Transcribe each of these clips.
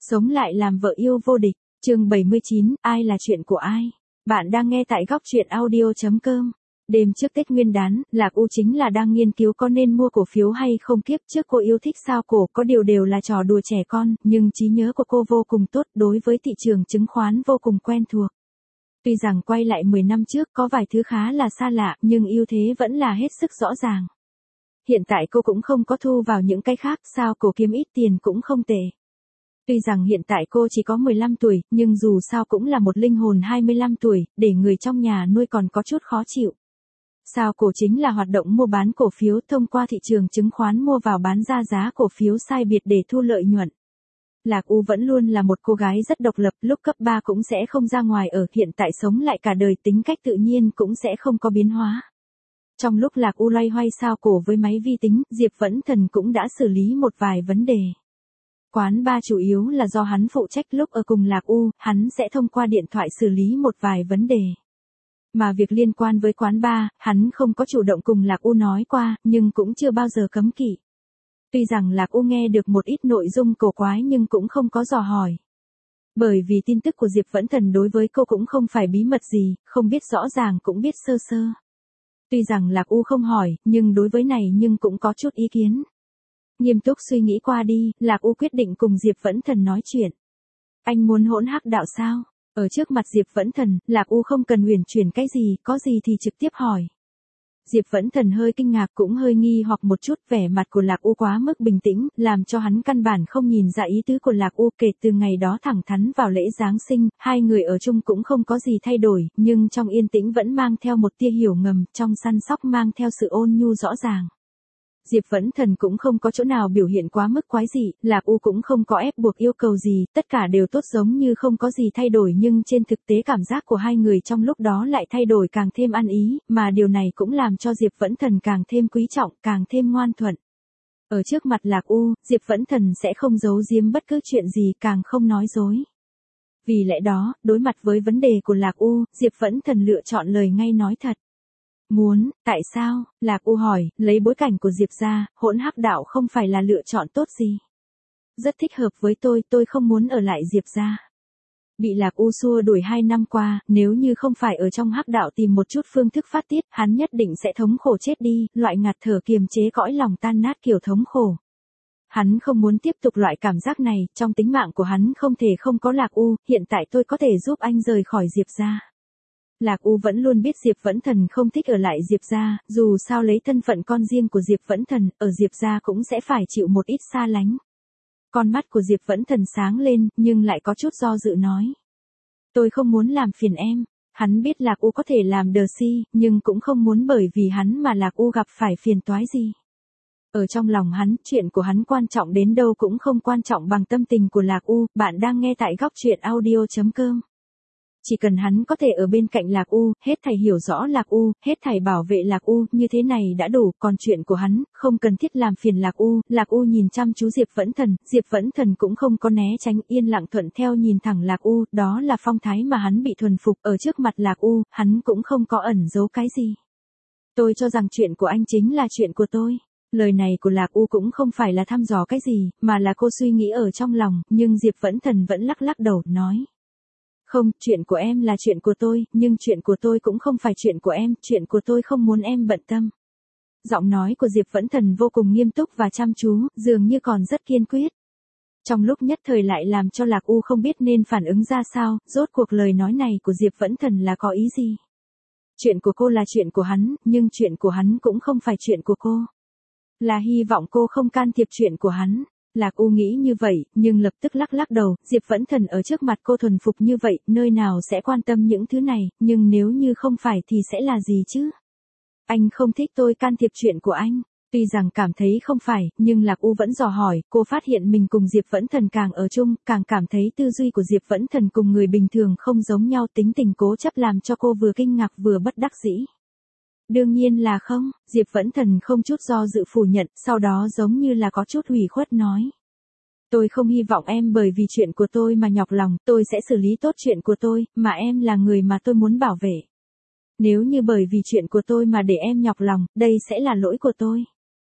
Sống lại làm vợ yêu vô địch, chương 79, ai là chuyện của ai? Bạn đang nghe tại góc truyện audio.com. Đêm trước Tết Nguyên đán, Lạc U chính là đang nghiên cứu có nên mua cổ phiếu hay không. Kiếp trước cô yêu thích sao cổ, có điều đều là trò đùa trẻ con, nhưng trí nhớ của cô vô cùng tốt, đối với thị trường chứng khoán vô cùng quen thuộc. Tuy rằng quay lại 10 năm trước có vài thứ khá là xa lạ, nhưng ưu thế vẫn là hết sức rõ ràng. Hiện tại cô cũng không có thu vào những cái khác, sao cổ kiếm ít tiền cũng không tệ. Tuy rằng hiện tại cô chỉ có 15 tuổi, nhưng dù sao cũng là một linh hồn 25 tuổi, để người trong nhà nuôi còn có chút khó chịu. Sao cổ chính là hoạt động mua bán cổ phiếu thông qua thị trường chứng khoán, mua vào bán ra giá cổ phiếu sai biệt để thu lợi nhuận. Lạc U vẫn luôn là một cô gái rất độc lập, lúc cấp 3 cũng sẽ không ra ngoài ở, hiện tại sống lại cả đời tính cách tự nhiên cũng sẽ không có biến hóa. Trong lúc Lạc U loay hoay sao cổ với máy vi tính, Diệp Vẫn Thần cũng đã xử lý một vài vấn đề. Quán bar chủ yếu là do hắn phụ trách, lúc ở cùng Lạc U, hắn sẽ thông qua điện thoại xử lý một vài vấn đề. Mà việc liên quan với quán bar, hắn không có chủ động cùng Lạc U nói qua, nhưng cũng chưa bao giờ cấm kỵ. Tuy rằng Lạc U nghe được một ít nội dung cổ quái nhưng cũng không có dò hỏi. Bởi vì tin tức của Diệp Vẫn Thần đối với cô cũng không phải bí mật gì, không biết rõ ràng cũng biết sơ sơ. Tuy rằng Lạc U không hỏi, nhưng đối với này nhưng cũng có chút ý kiến. Nghiêm túc suy nghĩ qua đi, Lạc U quyết định cùng Diệp Vẫn Thần nói chuyện. Anh muốn hỗn hắc đạo sao? Ở trước mặt Diệp Vẫn Thần, Lạc U không cần huyền chuyển cái gì, có gì thì trực tiếp hỏi. Diệp Vẫn Thần hơi kinh ngạc cũng hơi nghi hoặc một chút, vẻ mặt của Lạc U quá mức bình tĩnh, làm cho hắn căn bản không nhìn ra ý tứ của Lạc U. Kể từ ngày đó thẳng thắn vào lễ Giáng sinh, hai người ở chung cũng không có gì thay đổi, nhưng trong yên tĩnh vẫn mang theo một tia hiểu ngầm, trong săn sóc mang theo sự ôn nhu rõ ràng. Diệp Vẫn Thần cũng không có chỗ nào biểu hiện quá mức quái dị, Lạc U cũng không có ép buộc yêu cầu gì, tất cả đều tốt giống như không có gì thay đổi, nhưng trên thực tế cảm giác của hai người trong lúc đó lại thay đổi, càng thêm ăn ý, mà điều này cũng làm cho Diệp Vẫn Thần càng thêm quý trọng, càng thêm ngoan thuận. Ở trước mặt Lạc U, Diệp Vẫn Thần sẽ không giấu giếm bất cứ chuyện gì, càng không nói dối. Vì lẽ đó, đối mặt với vấn đề của Lạc U, Diệp Vẫn Thần lựa chọn lời ngay nói thật. Muốn, tại sao? Lạc U hỏi, lấy bối cảnh của Diệp gia, hỗn hắc đạo không phải là lựa chọn tốt gì. Rất thích hợp với tôi không muốn ở lại Diệp gia. Bị Lạc U xua đuổi 2 năm qua, nếu như không phải ở trong hắc đạo tìm một chút phương thức phát tiết, hắn nhất định sẽ thống khổ chết đi, loại ngạt thở kiềm chế cõi lòng tan nát kiểu thống khổ. Hắn không muốn tiếp tục loại cảm giác này, trong tính mạng của hắn không thể không có Lạc U, hiện tại tôi có thể giúp anh rời khỏi Diệp gia. Lạc U vẫn luôn biết Diệp Vẫn Thần không thích ở lại Diệp gia, dù sao lấy thân phận con riêng của Diệp Vẫn Thần, ở Diệp gia cũng sẽ phải chịu một ít xa lánh. Con mắt của Diệp Vẫn Thần sáng lên, nhưng lại có chút do dự nói. Tôi không muốn làm phiền em. Hắn biết Lạc U có thể làm đờ si, nhưng cũng không muốn bởi vì hắn mà Lạc U gặp phải phiền toái gì. Ở trong lòng hắn, chuyện của hắn quan trọng đến đâu cũng không quan trọng bằng tâm tình của Lạc U. Bạn đang nghe tại góc truyện audio.com. Chỉ cần hắn có thể ở bên cạnh Lạc U, hết thảy hiểu rõ Lạc U, hết thảy bảo vệ Lạc U, như thế này đã đủ, còn chuyện của hắn, không cần thiết làm phiền Lạc U. Lạc U nhìn chăm chú Diệp Vẫn Thần cũng không có né tránh, yên lặng thuận theo nhìn thẳng Lạc U, đó là phong thái mà hắn bị thuần phục, ở trước mặt Lạc U, hắn cũng không có ẩn giấu cái gì. Tôi cho rằng chuyện của anh chính là chuyện của tôi. Lời này của Lạc U cũng không phải là thăm dò cái gì, mà là cô suy nghĩ ở trong lòng, nhưng Diệp Vẫn Thần vẫn lắc lắc đầu, nói. Không, chuyện của em là chuyện của tôi, nhưng chuyện của tôi cũng không phải chuyện của em, chuyện của tôi không muốn em bận tâm. Giọng nói của Diệp Vẫn Thần vô cùng nghiêm túc và chăm chú, dường như còn rất kiên quyết. Trong lúc nhất thời lại làm cho Lạc U không biết nên phản ứng ra sao, rốt cuộc lời nói này của Diệp Vẫn Thần là có ý gì. Chuyện của cô là chuyện của hắn, nhưng chuyện của hắn cũng không phải chuyện của cô. Là hy vọng cô không can thiệp chuyện của hắn. Lạc U nghĩ như vậy, nhưng lập tức lắc lắc đầu, Diệp Vẫn Thần ở trước mặt cô thuần phục như vậy, nơi nào sẽ quan tâm những thứ này, nhưng nếu như không phải thì sẽ là gì chứ? Anh không thích tôi can thiệp chuyện của anh. Tuy rằng cảm thấy không phải, nhưng Lạc U vẫn dò hỏi, cô phát hiện mình cùng Diệp Vẫn Thần càng ở chung, càng cảm thấy tư duy của Diệp Vẫn Thần cùng người bình thường không giống nhau, tính tình cố chấp làm cho cô vừa kinh ngạc vừa bất đắc dĩ. Đương nhiên là không, Diệp Vẫn Thần không chút do dự phủ nhận, sau đó giống như là có chút ủy khuất nói. Tôi không hy vọng em bởi vì chuyện của tôi mà nhọc lòng, tôi sẽ xử lý tốt chuyện của tôi, mà em là người mà tôi muốn bảo vệ. Nếu như bởi vì chuyện của tôi mà để em nhọc lòng, đây sẽ là lỗi của tôi.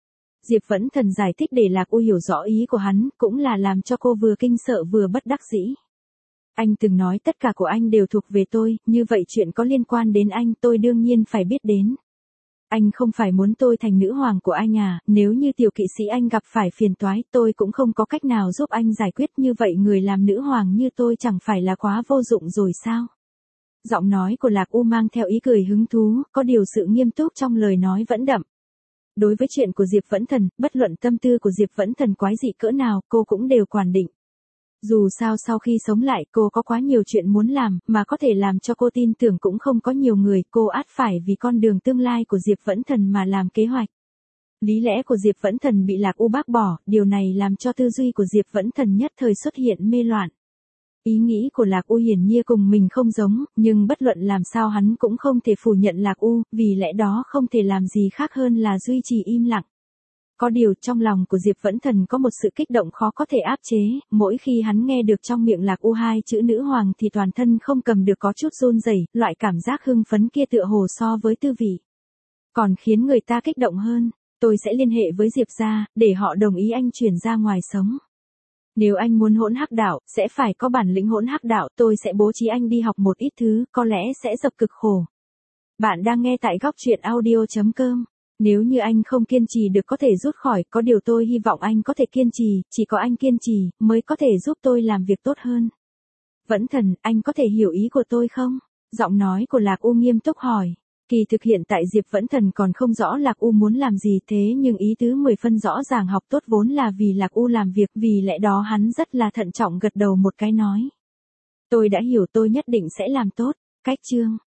Diệp Vẫn Thần giải thích để Lạc U hiểu rõ ý của hắn, cũng là làm cho cô vừa kinh sợ vừa bất đắc dĩ. Anh từng nói tất cả của anh đều thuộc về tôi, như vậy chuyện có liên quan đến anh tôi đương nhiên phải biết đến. Anh không phải muốn tôi thành nữ hoàng của anh à, nếu như tiểu kỵ sĩ anh gặp phải phiền toái tôi cũng không có cách nào giúp anh giải quyết, như vậy người làm nữ hoàng như tôi chẳng phải là quá vô dụng rồi sao? Giọng nói của Lạc U mang theo ý cười hứng thú, có điều sự nghiêm túc trong lời nói vẫn đậm. Đối với chuyện của Diệp Vẫn Thần, bất luận tâm tư của Diệp Vẫn Thần quái dị cỡ nào, cô cũng đều quản định. Dù sao sau khi sống lại cô có quá nhiều chuyện muốn làm, mà có thể làm cho cô tin tưởng cũng không có nhiều người, cô ắt phải vì con đường tương lai của Diệp Vẫn Thần mà làm kế hoạch. Lý lẽ của Diệp Vẫn Thần bị Lạc U bác bỏ, điều này làm cho tư duy của Diệp Vẫn Thần nhất thời xuất hiện mê loạn. Ý nghĩ của Lạc U hiển nhiên cùng mình không giống, nhưng bất luận làm sao hắn cũng không thể phủ nhận Lạc U, vì lẽ đó không thể làm gì khác hơn là duy trì im lặng. Có điều trong lòng của Diệp Vẫn Thần có một sự kích động khó có thể áp chế, mỗi khi hắn nghe được trong miệng Lạc U hai chữ nữ hoàng thì toàn thân không cầm được có chút run rẩy, loại cảm giác hưng phấn kia tựa hồ so với tư vị. Còn khiến người ta kích động hơn, tôi sẽ liên hệ với Diệp gia, để họ đồng ý anh chuyển ra ngoài sống. Nếu anh muốn hỗn hắc đạo, sẽ phải có bản lĩnh hỗn hắc đạo, tôi sẽ bố trí anh đi học một ít thứ, có lẽ sẽ dập cực khổ. Bạn đang nghe tại góc truyện audio.com. Nếu như anh không kiên trì được có thể rút khỏi, có điều tôi hy vọng anh có thể kiên trì, chỉ có anh kiên trì, mới có thể giúp tôi làm việc tốt hơn. Vẫn Thần, anh có thể hiểu ý của tôi không? Giọng nói của Lạc U nghiêm túc hỏi. Kỳ thực hiện tại Diệp Vẫn Thần còn không rõ Lạc U muốn làm gì, thế nhưng ý tứ 10 phân rõ ràng, học tốt vốn là vì Lạc U làm việc, vì lẽ đó hắn rất là thận trọng gật đầu một cái nói. Tôi đã hiểu, tôi nhất định sẽ làm tốt. Cách chương